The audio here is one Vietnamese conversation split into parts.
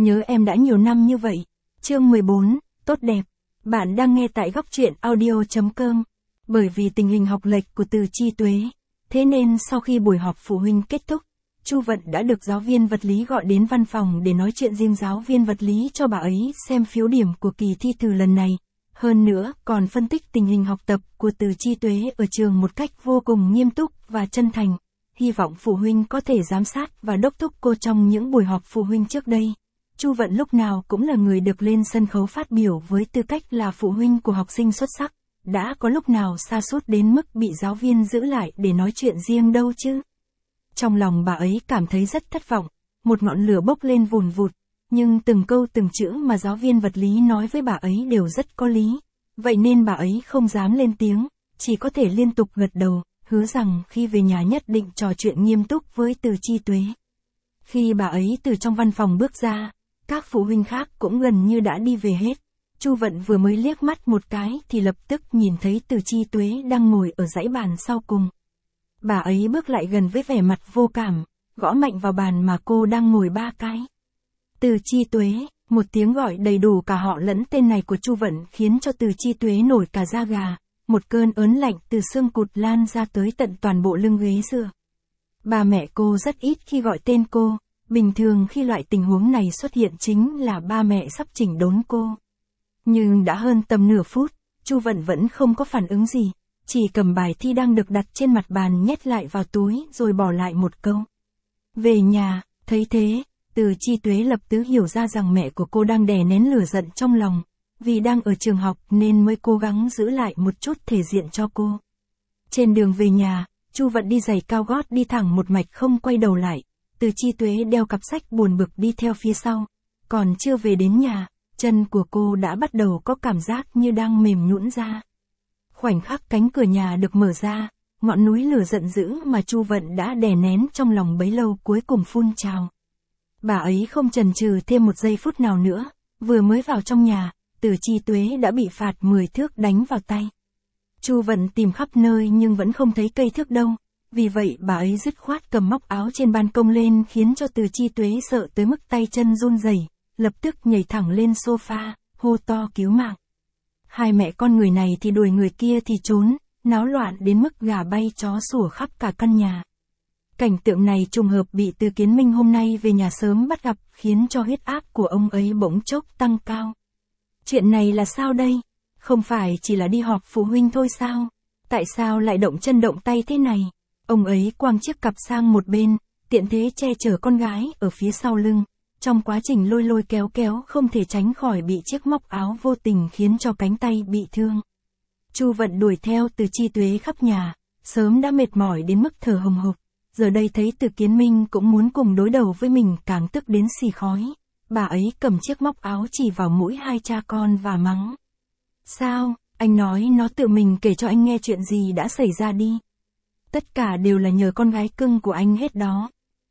Nhớ em đã nhiều năm như vậy. Chương 14, tốt đẹp. Bạn đang nghe tại góc truyện audio.com. Bởi vì tình hình học lệch của Từ Chi Tuế, thế nên sau khi buổi họp phụ huynh kết thúc, Chu Vận đã được giáo viên vật lý gọi đến văn phòng để nói chuyện riêng giáo viên vật lý cho bà ấy xem phiếu điểm của kỳ thi thử lần này. Hơn nữa, còn phân tích tình hình học tập của Từ Chi Tuế ở trường một cách vô cùng nghiêm túc và chân thành. Hy vọng phụ huynh có thể giám sát và đốc thúc cô trong những buổi họp phụ huynh trước đây. Chu Vận lúc nào cũng là người được lên sân khấu phát biểu với tư cách là phụ huynh của học sinh xuất sắc. Đã có lúc nào sa sút đến mức bị giáo viên giữ lại để nói chuyện riêng đâu chứ. Trong lòng bà ấy cảm thấy rất thất vọng, một ngọn lửa bốc lên vùn vụt, nhưng từng câu từng chữ mà giáo viên vật lý nói với bà ấy đều rất có lý. Vậy nên bà ấy không dám lên tiếng, chỉ có thể liên tục gật đầu, hứa rằng khi về nhà nhất định trò chuyện nghiêm túc với Từ Chi Tuế. Khi bà ấy từ trong văn phòng bước ra, các phụ huynh khác cũng gần như đã đi về hết. Chu Vận vừa mới liếc mắt một cái thì lập tức nhìn thấy Từ Chi Tuế đang ngồi ở dãy bàn sau cùng. Bà ấy bước lại gần với vẻ mặt vô cảm, gõ mạnh vào bàn mà cô đang ngồi 3 cái. Từ Chi Tuế, một tiếng gọi đầy đủ cả họ lẫn tên này của Chu Vận khiến cho Từ Chi Tuế nổi cả da gà, một cơn ớn lạnh từ xương cụt lan ra tới tận toàn bộ lưng ghế dựa. Ba mẹ cô rất ít khi gọi tên cô, bình thường khi loại tình huống này xuất hiện chính là ba mẹ sắp chỉnh đốn cô. Nhưng đã hơn tầm nửa phút, Chu Vận vẫn không có phản ứng gì, chỉ cầm bài thi đang được đặt trên mặt bàn nhét lại vào túi rồi bỏ lại một câu. Về nhà, thấy thế, Từ Chi Tuế lập tức hiểu ra rằng mẹ của cô đang đè nén lửa giận trong lòng, vì đang ở trường học nên mới cố gắng giữ lại một chút thể diện cho cô. Trên đường về nhà, Chu Vận đi giày cao gót đi thẳng một mạch không quay đầu lại, Từ Chi Tuế đeo cặp sách buồn bực đi theo phía sau. Còn chưa về đến nhà, chân của cô đã bắt đầu có cảm giác như đang mềm nhũn ra. Khoảnh khắc cánh cửa nhà được mở ra, ngọn núi lửa giận dữ mà Chu Vận đã đè nén trong lòng bấy lâu cuối cùng phun trào. Bà ấy không chần chừ thêm một giây phút nào nữa, vừa mới vào trong nhà, Từ Chi Tuế đã bị phạt 10 thước đánh vào tay. Chu Vận tìm khắp nơi nhưng vẫn không thấy cây thước đâu, vì vậy bà ấy dứt khoát cầm móc áo trên ban công lên khiến cho Từ Chi Tuế sợ tới mức tay chân run rẩy, lập tức nhảy thẳng lên sofa, hô to cứu mạng. Hai mẹ con người này thì đuổi người kia thì trốn, náo loạn đến mức gà bay chó sủa khắp cả căn nhà. Cảnh tượng này trùng hợp bị Từ Kiến Minh hôm nay về nhà sớm bắt gặp khiến cho huyết áp của ông ấy bỗng chốc tăng cao. Chuyện này là sao đây? Không phải chỉ là đi họp phụ huynh thôi sao? Tại sao lại động chân động tay thế này? Ông ấy quăng chiếc cặp sang một bên, tiện thế che chở con gái ở phía sau lưng. Trong quá trình lôi lôi kéo kéo không thể tránh khỏi bị chiếc móc áo vô tình khiến cho cánh tay bị thương. Chu Vận đuổi theo Từ Chi Tuế khắp nhà, sớm đã mệt mỏi đến mức thở hồng hộc. Giờ đây thấy Từ Kiến Minh cũng muốn cùng đối đầu với mình càng tức đến xì khói. Bà ấy cầm chiếc móc áo chỉ vào mũi hai cha con và mắng. Sao, anh nói nó tự mình kể cho anh nghe chuyện gì đã xảy ra đi. Tất cả đều là nhờ con gái cưng của anh hết đó.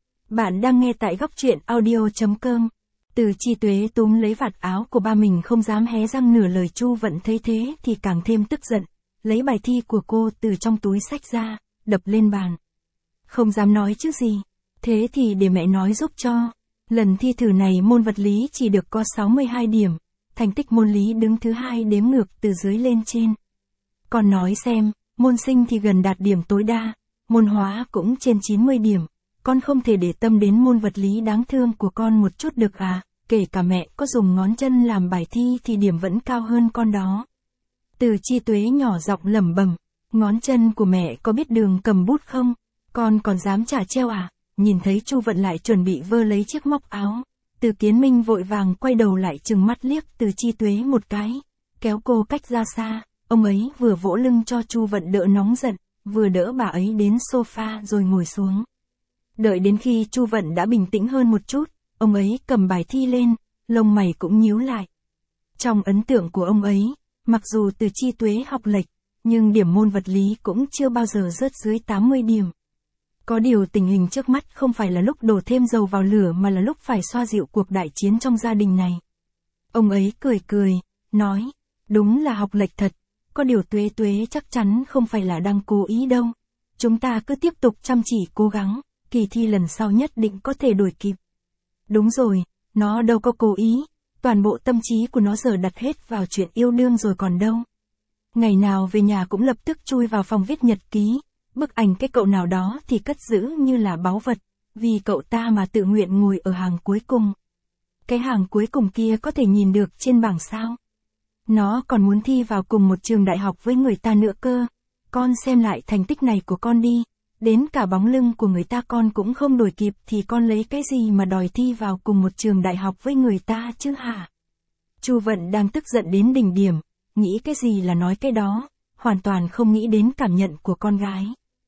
Bạn đang nghe tại góc truyện audio.com. Từ Chi Tuế túm lấy vạt áo của ba mình không dám hé răng nửa lời. Chu Vận thấy thế thì càng thêm tức giận, lấy bài thi của cô từ trong túi xách ra, đập lên bàn. Không dám nói chứ gì, thế thì để mẹ nói giúp cho. Lần thi thử này môn vật lý chỉ được có 62 điểm, thành tích môn lý đứng thứ 2 đếm ngược từ dưới lên trên. Con nói xem, môn sinh thì gần đạt điểm tối đa, môn hóa cũng trên 90 điểm. Con không thể để tâm đến môn vật lý đáng thương của con một chút được à, kể cả mẹ có dùng ngón chân làm bài thi thì điểm vẫn cao hơn con đó. Từ Chi Tuế nhỏ giọng lẩm bẩm, ngón chân của mẹ có biết đường cầm bút không, con còn dám trả treo à? Nhìn thấy Chu Vận lại chuẩn bị vơ lấy chiếc móc áo, Từ Kiến Minh vội vàng quay đầu lại trừng mắt liếc Từ Chi Tuế một cái, kéo cô cách ra xa. Ông ấy vừa vỗ lưng cho Chu Vận đỡ nóng giận, vừa đỡ bà ấy đến sofa rồi ngồi xuống. Đợi đến khi Chu Vận đã bình tĩnh hơn một chút, ông ấy cầm bài thi lên, lông mày cũng nhíu lại. Trong ấn tượng của ông ấy, mặc dù Từ Chi Tuế học lệch, nhưng điểm môn vật lý cũng chưa bao giờ rớt dưới 80 điểm. Có điều tình hình trước mắt không phải là lúc đổ thêm dầu vào lửa mà là lúc phải xoa dịu cuộc đại chiến trong gia đình này. Ông ấy cười cười, nói, đúng là học lệch thật, có điều Tuế Tuế chắc chắn không phải là đang cố ý đâu. Chúng ta cứ tiếp tục chăm chỉ cố gắng, kỳ thi lần sau nhất định có thể đuổi kịp. Đúng rồi, Nó đâu có cố ý, toàn bộ tâm trí của nó giờ đặt hết vào chuyện yêu đương rồi còn đâu. Ngày nào về nhà cũng lập tức chui vào phòng viết nhật ký, bức ảnh cái cậu nào đó thì cất giữ như là báu vật, vì cậu ta mà tự nguyện ngồi ở hàng cuối cùng. Cái hàng cuối cùng kia có thể nhìn được trên bảng sao. Nó còn muốn thi vào cùng một trường đại học với người ta nữa cơ. Con xem lại thành tích này của con đi, đến cả bóng lưng của người ta con cũng không đuổi kịp thì con lấy cái gì mà đòi thi vào cùng một trường đại học với người ta chứ hả? Chu Vận đang tức giận đến đỉnh điểm, nghĩ cái gì là nói cái đó, hoàn toàn không nghĩ đến cảm nhận của con gái.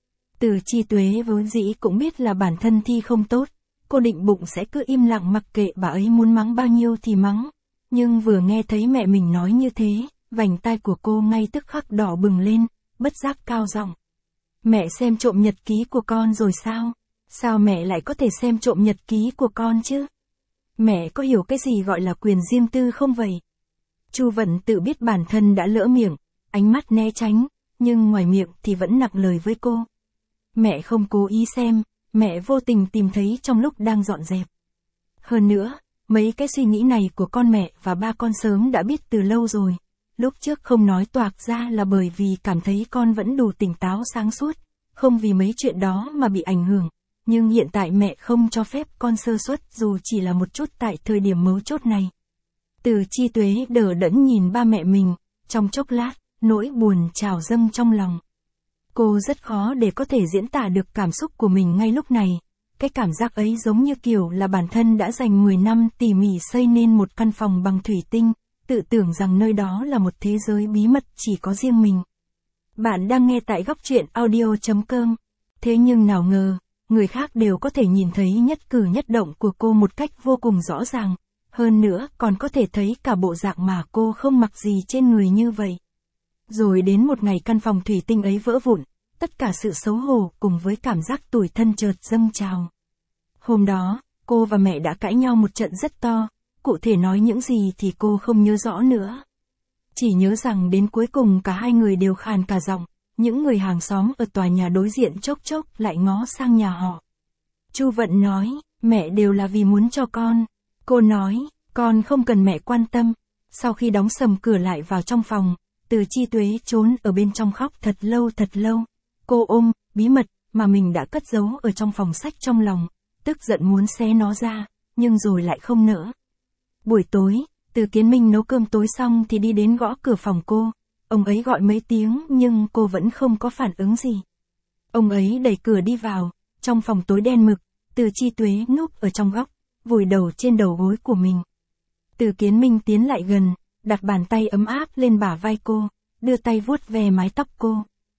Từ Chi Tuế vốn dĩ cũng biết là bản thân thi không tốt, cô định bụng sẽ cứ im lặng mặc kệ bà ấy muốn mắng bao nhiêu thì mắng, nhưng vừa nghe thấy mẹ mình nói như thế, vành tai của cô ngay tức khắc đỏ bừng lên, bất giác cao giọng. Mẹ xem trộm nhật ký của con rồi sao? Sao mẹ lại có thể xem trộm nhật ký của con chứ? Mẹ có hiểu cái gì gọi là quyền riêng tư không vậy? Chu Vận tự biết bản thân đã lỡ miệng, ánh mắt né tránh, nhưng ngoài miệng thì vẫn nặng lời với cô. Mẹ không cố ý xem, mẹ vô tình tìm thấy trong lúc đang dọn dẹp. Hơn nữa, mấy cái suy nghĩ này của con mẹ và ba con sớm đã biết từ lâu rồi. Lúc trước không nói toạc ra là bởi vì cảm thấy con vẫn đủ tỉnh táo sáng suốt, không vì mấy chuyện đó mà bị ảnh hưởng. Nhưng hiện tại mẹ không cho phép con sơ suất dù chỉ là một chút tại thời điểm mấu chốt này. Từ Chi Tuế đờ đẫn nhìn ba mẹ mình, trong chốc lát, nỗi buồn trào dâng trong lòng. Cô rất khó để có thể diễn tả được cảm xúc của mình ngay lúc này. Cái cảm giác ấy giống như kiểu là bản thân đã dành 10 năm tỉ mỉ xây nên một căn phòng bằng thủy tinh, tự tưởng rằng nơi đó là một thế giới bí mật chỉ có riêng mình. Bạn đang nghe tại góc truyện audio.com. Thế nhưng nào ngờ, người khác đều có thể nhìn thấy nhất cử nhất động của cô một cách vô cùng rõ ràng. Hơn nữa còn có thể thấy cả bộ dạng mà cô không mặc gì trên người như vậy. Rồi đến một ngày căn phòng thủy tinh ấy vỡ vụn, tất cả sự xấu hổ cùng với cảm giác tủi thân chợt dâng trào. Hôm đó, cô và mẹ đã cãi nhau một trận rất to, cụ thể nói những gì thì cô không nhớ rõ nữa. Chỉ nhớ rằng đến cuối cùng cả hai người đều khàn cả giọng, những người hàng xóm ở tòa nhà đối diện chốc chốc lại ngó sang nhà họ. Chu Vận nói, mẹ đều là vì muốn cho con. Cô nói, con không cần mẹ quan tâm. Sau khi đóng sầm cửa lại vào trong phòng, Từ Chi Tuế trốn ở bên trong khóc thật lâu. Cô ôm bí mật mà mình đã cất giấu ở trong phòng sách trong lòng, tức giận muốn xé nó ra, nhưng rồi lại không nỡ. Buổi tối, Từ Kiến Minh nấu cơm tối xong thì đi đến gõ cửa phòng cô. Ông ấy gọi mấy tiếng nhưng cô vẫn không có phản ứng gì. Ông ấy đẩy cửa đi vào, trong phòng tối đen mực, Từ Chi Tuế núp ở trong góc, vùi đầu trên đầu gối của mình. Từ Kiến Minh tiến lại gần, đặt bàn tay ấm áp lên bả vai cô, đưa tay vuốt ve mái tóc cô.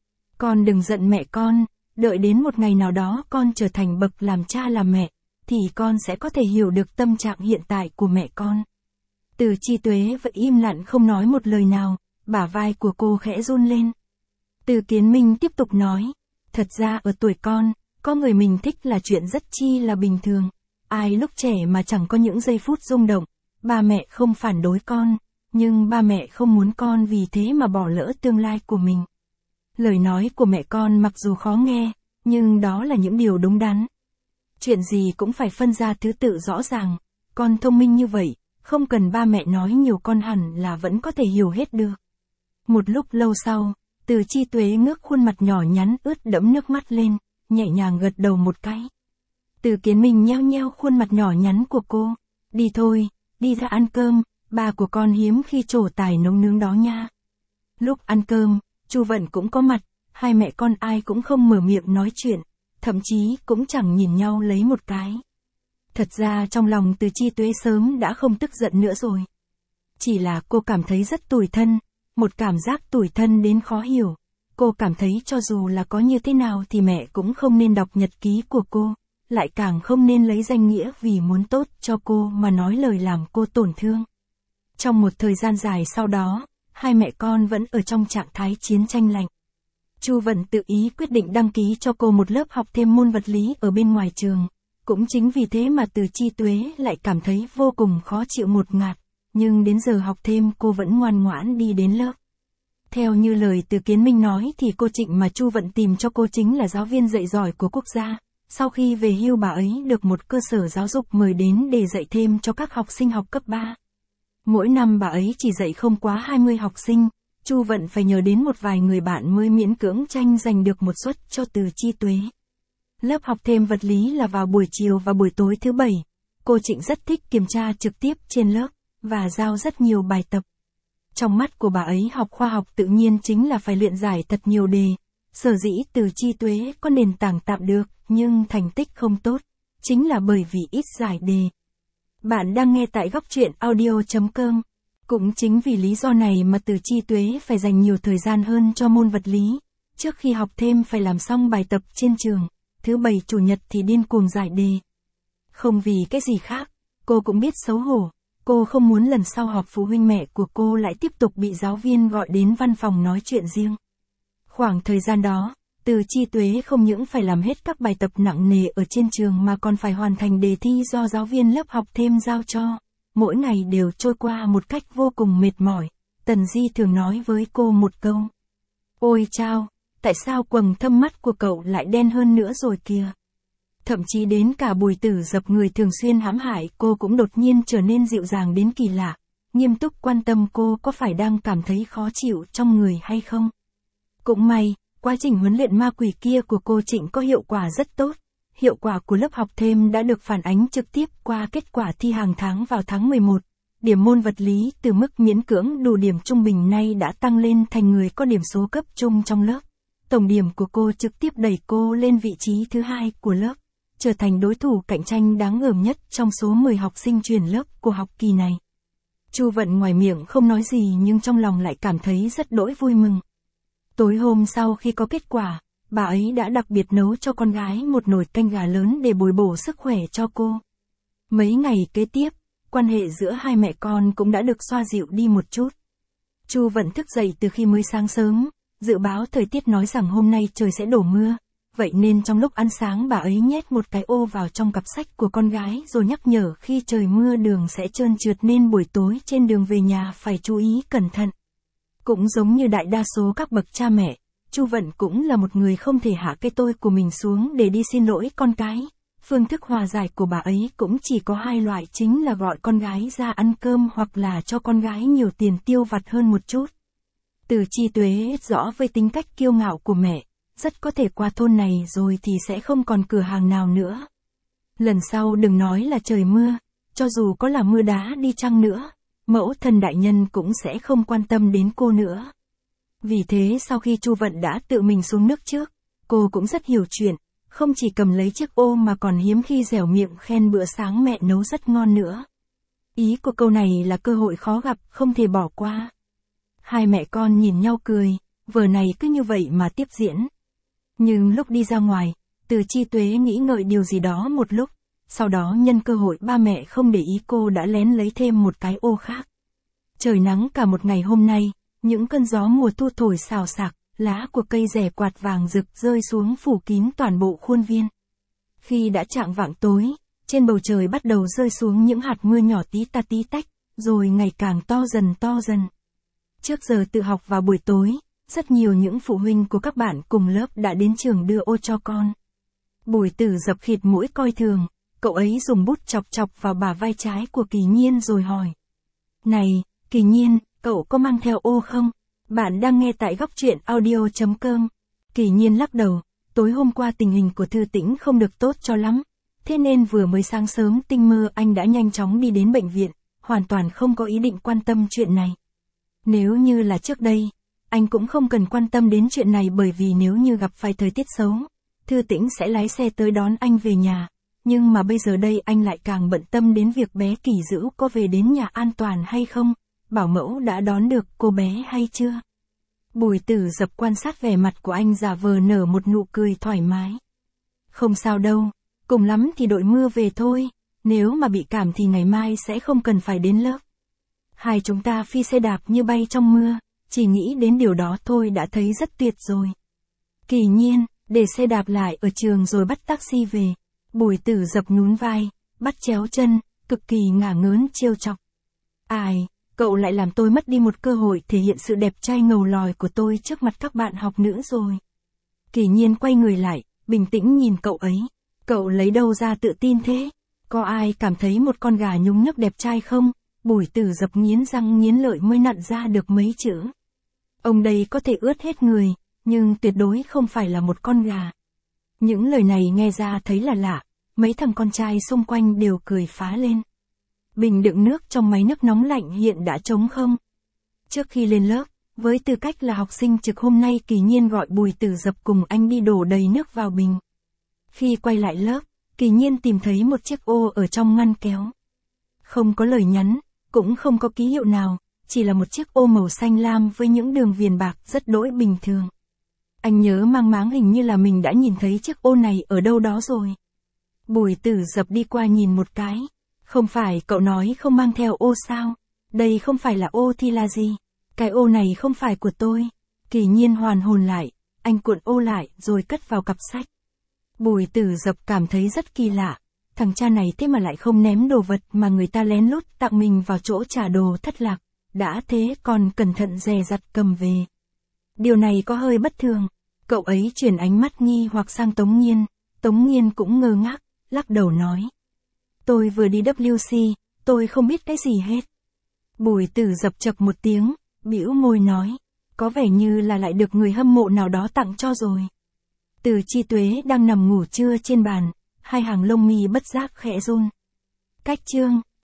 Con đừng giận mẹ con, đợi đến một ngày nào đó con trở thành bậc làm cha làm mẹ, thì con sẽ có thể hiểu được tâm trạng hiện tại của mẹ con. Từ Chi Tuế vẫn im lặng không nói một lời nào, bả vai của cô khẽ run lên. Từ Kiến Minh tiếp tục nói, thật ra ở tuổi con, có người mình thích là chuyện rất chi là bình thường. Ai lúc trẻ mà chẳng có những giây phút rung động, ba mẹ không phản đối con, nhưng ba mẹ không muốn con vì thế mà bỏ lỡ tương lai của mình. Lời nói của mẹ con mặc dù khó nghe, nhưng đó là những điều đúng đắn. Chuyện gì cũng phải phân ra thứ tự rõ ràng, con thông minh như vậy, không cần ba mẹ nói nhiều con hẳn là vẫn có thể hiểu hết được. Một lúc lâu sau, Từ Chi Tuế ngước khuôn mặt nhỏ nhắn ướt đẫm nước mắt lên, nhẹ nhàng gật đầu một cái. Từ Kiến Minh nheo nheo khuôn mặt nhỏ nhắn của cô, đi thôi, đi ra ăn cơm, ba của con hiếm khi trổ tài nấu nướng đó nha. Lúc ăn cơm, Chu Vận cũng có mặt, hai mẹ con ai cũng không mở miệng nói chuyện, thậm chí cũng chẳng nhìn nhau lấy một cái. Thật ra trong lòng Từ Chi Tuế sớm đã không tức giận nữa rồi. Chỉ là cô cảm thấy rất tủi thân, một cảm giác tủi thân đến khó hiểu. Cô cảm thấy cho dù là có như thế nào thì mẹ cũng không nên đọc nhật ký của cô, lại càng không nên lấy danh nghĩa vì muốn tốt cho cô mà nói lời làm cô tổn thương. Trong một thời gian dài sau đó, hai mẹ con vẫn ở trong trạng thái chiến tranh lạnh. Chu Vận tự ý quyết định đăng ký cho cô một lớp học thêm môn vật lý ở bên ngoài trường. Cũng chính vì thế mà Từ Chi Tuế lại cảm thấy vô cùng khó chịu ngột ngạt, nhưng đến giờ học thêm cô vẫn ngoan ngoãn đi đến lớp. Theo như lời Từ Kiến Minh nói thì cô Trịnh mà Chu Vận tìm cho cô chính là giáo viên dạy giỏi của quốc gia, Sau khi về hưu bà ấy được một cơ sở giáo dục mời đến để dạy thêm cho các học sinh học cấp 3. Mỗi năm bà ấy chỉ dạy không quá 20 học sinh, Chu Vận phải nhờ đến một vài người bạn mới miễn cưỡng tranh giành được một suất cho Từ Chi Tuế. Lớp học thêm vật lý là vào buổi chiều và buổi tối thứ Bảy. Cô Trịnh rất thích kiểm tra trực tiếp trên lớp, và giao rất nhiều bài tập. Trong mắt của bà ấy học khoa học tự nhiên chính là phải luyện giải thật nhiều đề. Sở dĩ Từ Chi Tuế có nền tảng tạm được, nhưng thành tích không tốt, chính là bởi vì ít giải đề. Bạn đang nghe tại góc truyện audio.com. Cũng chính vì lý do này mà Từ Chi Tuế phải dành nhiều thời gian hơn cho môn vật lý. Trước khi học thêm phải làm xong bài tập trên trường, thứ Bảy Chủ nhật thì điên cuồng giải đề. Không vì cái gì khác, cô cũng biết xấu hổ. Cô không muốn lần sau họp phụ huynh mẹ của cô lại tiếp tục bị giáo viên gọi đến văn phòng nói chuyện riêng. Khoảng thời gian đó, Từ Chi Tuế không những phải làm hết các bài tập nặng nề ở trên trường mà còn phải hoàn thành đề thi do giáo viên lớp học thêm giao cho. Mỗi ngày đều trôi qua một cách vô cùng mệt mỏi. Tần Di thường nói với cô một câu. Ôi chao, tại sao quầng thâm mắt của cậu lại đen hơn nữa rồi kìa. Thậm chí đến cả Bùi Tử Dập người thường xuyên hãm hại cô cũng đột nhiên trở nên dịu dàng đến kỳ lạ, nghiêm túc quan tâm cô có phải đang cảm thấy khó chịu trong người hay không. Cũng may, quá trình huấn luyện ma quỷ kia của cô Trịnh có hiệu quả rất tốt. Hiệu quả của lớp học thêm đã được phản ánh trực tiếp qua kết quả thi hàng tháng vào tháng 11. Điểm môn vật lý từ mức miễn cưỡng đủ điểm trung bình nay đã tăng lên thành người có điểm số cấp trung trong lớp. Tổng điểm của cô trực tiếp đẩy cô lên vị trí thứ 2 của lớp, trở thành đối thủ cạnh tranh đáng gờm nhất trong số 10 học sinh chuyển lớp của học kỳ này. Chu Vận ngoài miệng không nói gì nhưng trong lòng lại cảm thấy rất đỗi vui mừng. Tối hôm sau khi có kết quả, bà ấy đã đặc biệt nấu cho con gái một nồi canh gà lớn để bồi bổ sức khỏe cho cô. Mấy ngày kế tiếp, quan hệ giữa hai mẹ con cũng đã được xoa dịu đi một chút. Chu Vận thức dậy từ khi mới sáng sớm, dự báo thời tiết nói rằng hôm nay trời sẽ đổ mưa. Vậy nên trong lúc ăn sáng bà ấy nhét một cái ô vào trong cặp sách của con gái rồi nhắc nhở khi trời mưa đường sẽ trơn trượt nên buổi tối trên đường về nhà phải chú ý cẩn thận. Cũng giống như đại đa số các bậc cha mẹ, Chu Vận cũng là một người không thể hạ cái tôi của mình xuống để đi xin lỗi con cái. Phương thức hòa giải của bà ấy cũng chỉ có hai loại, chính là gọi con gái ra ăn cơm hoặc là cho con gái nhiều tiền tiêu vặt hơn một chút. Từ Chi Tuế rõ với tính cách kiêu ngạo của mẹ, rất có thể qua thôn này rồi thì sẽ không còn cửa hàng nào nữa. Lần sau đừng nói là trời mưa, cho dù có là mưa đá đi chăng nữa, mẫu thân đại nhân cũng sẽ không quan tâm đến cô nữa. Vì thế sau khi Chu Vận đã tự mình xuống nước trước, cô cũng rất hiểu chuyện, không chỉ cầm lấy chiếc ô mà còn hiếm khi dẻo miệng khen bữa sáng mẹ nấu rất ngon nữa. Ý của câu này là cơ hội khó gặp, không thể bỏ qua. Hai mẹ con nhìn nhau cười, vở này cứ như vậy mà tiếp diễn. Nhưng lúc đi ra ngoài, Từ Chi Tuế nghĩ ngợi điều gì đó một lúc, sau đó nhân cơ hội ba mẹ không để ý cô đã lén lấy thêm một cái ô khác. Trời nắng cả một ngày hôm nay, những cơn gió mùa thu thổi xào xạc, lá của cây rẻ quạt vàng rực rơi xuống phủ kín toàn bộ khuôn viên. Khi đã chạng vạng tối, trên bầu trời bắt đầu rơi xuống những hạt mưa nhỏ tí ta tí tách, rồi ngày càng to dần to dần. Trước giờ tự học vào buổi tối, rất nhiều những phụ huynh của các bạn cùng lớp đã đến trường đưa ô cho con. Bùi Tử Dập khịt mũi coi thường, cậu ấy dùng bút chọc chọc vào bả vai trái của Kỳ Nhiên rồi hỏi. Này, Kỳ Nhiên, cậu có mang theo ô không? Bạn đang nghe tại góc truyện audio.com. Kỳ Nhiên lắc đầu, tối hôm qua tình hình của Thư Tĩnh không được tốt cho lắm. Thế nên vừa mới sáng sớm tinh mơ anh đã nhanh chóng đi đến bệnh viện, hoàn toàn không có ý định quan tâm chuyện này. Nếu như là trước đây, anh cũng không cần quan tâm đến chuyện này bởi vì nếu như gặp phải thời tiết xấu, Thư Tĩnh sẽ lái xe tới đón anh về nhà. Nhưng mà bây giờ đây anh lại càng bận tâm đến việc bé Kỳ Dữ có về đến nhà an toàn hay không, bảo mẫu đã đón được cô bé hay chưa. Bùi Tử Dập quan sát vẻ mặt của anh giả vờ nở một nụ cười thoải mái. Không sao đâu, cùng lắm thì đội mưa về thôi, nếu mà bị cảm thì ngày mai sẽ không cần phải đến lớp. Hai chúng ta phi xe đạp như bay trong mưa, chỉ nghĩ đến điều đó thôi đã thấy rất tuyệt rồi. Kỳ Nhiên, để xe đạp lại ở trường rồi bắt taxi về. Bùi Tử Dập nhún vai, bắt chéo chân, cực kỳ ngả ngớn trêu chọc. Ai, cậu lại làm tôi mất đi một cơ hội thể hiện sự đẹp trai ngầu lòi của tôi trước mặt các bạn học nữ rồi. Kỳ Nhiên quay người lại, bình tĩnh nhìn cậu ấy. Cậu lấy đâu ra tự tin thế? Có ai cảm thấy một con gà nhúng nhấp đẹp trai không? Bùi Tử Dập nghiến răng nghiến lợi mới nặn ra được mấy chữ. Ông đây có thể ướt hết người, nhưng tuyệt đối không phải là một con gà. Những lời này nghe ra thấy là lạ, mấy thằng con trai xung quanh đều cười phá lên. Bình đựng nước trong máy nước nóng lạnh hiện đã trống không. Trước khi lên lớp, với tư cách là học sinh trực hôm nay Kỳ Nhiên gọi Bùi Tử Dập cùng anh đi đổ đầy nước vào bình. Khi quay lại lớp, Kỳ Nhiên tìm thấy một chiếc ô ở trong ngăn kéo. Không có lời nhắn, cũng không có ký hiệu nào, chỉ là một chiếc ô màu xanh lam với những đường viền bạc rất đỗi bình thường. Anh nhớ mang máng hình như là mình đã nhìn thấy chiếc ô này ở đâu đó rồi. Bùi Tử Dập đi qua nhìn một cái. Không phải cậu nói không mang theo ô sao? Đây không phải là ô thì là gì? Cái ô này không phải của tôi. Kỳ Nhiên hoàn hồn lại, anh cuộn ô lại rồi cất vào cặp sách. Bùi Tử Dập cảm thấy rất kỳ lạ. Thằng cha này thế mà lại không ném đồ vật mà người ta lén lút tặng mình vào chỗ trả đồ thất lạc. Đã thế còn cẩn thận dè dặt cầm về. Điều này có hơi bất thường. Cậu ấy chuyển ánh mắt nghi hoặc sang Tống Nghiên. Tống Nghiên cũng ngơ ngác, lắc đầu nói. Tôi vừa đi WC, tôi không biết cái gì hết. Bùi Tử Dập chậc một tiếng, bĩu môi nói. Có vẻ như là lại được người hâm mộ nào đó tặng cho rồi. Từ Chi Tuế đang nằm ngủ trưa trên bàn, hai hàng lông mi bất giác khẽ run. Cách chương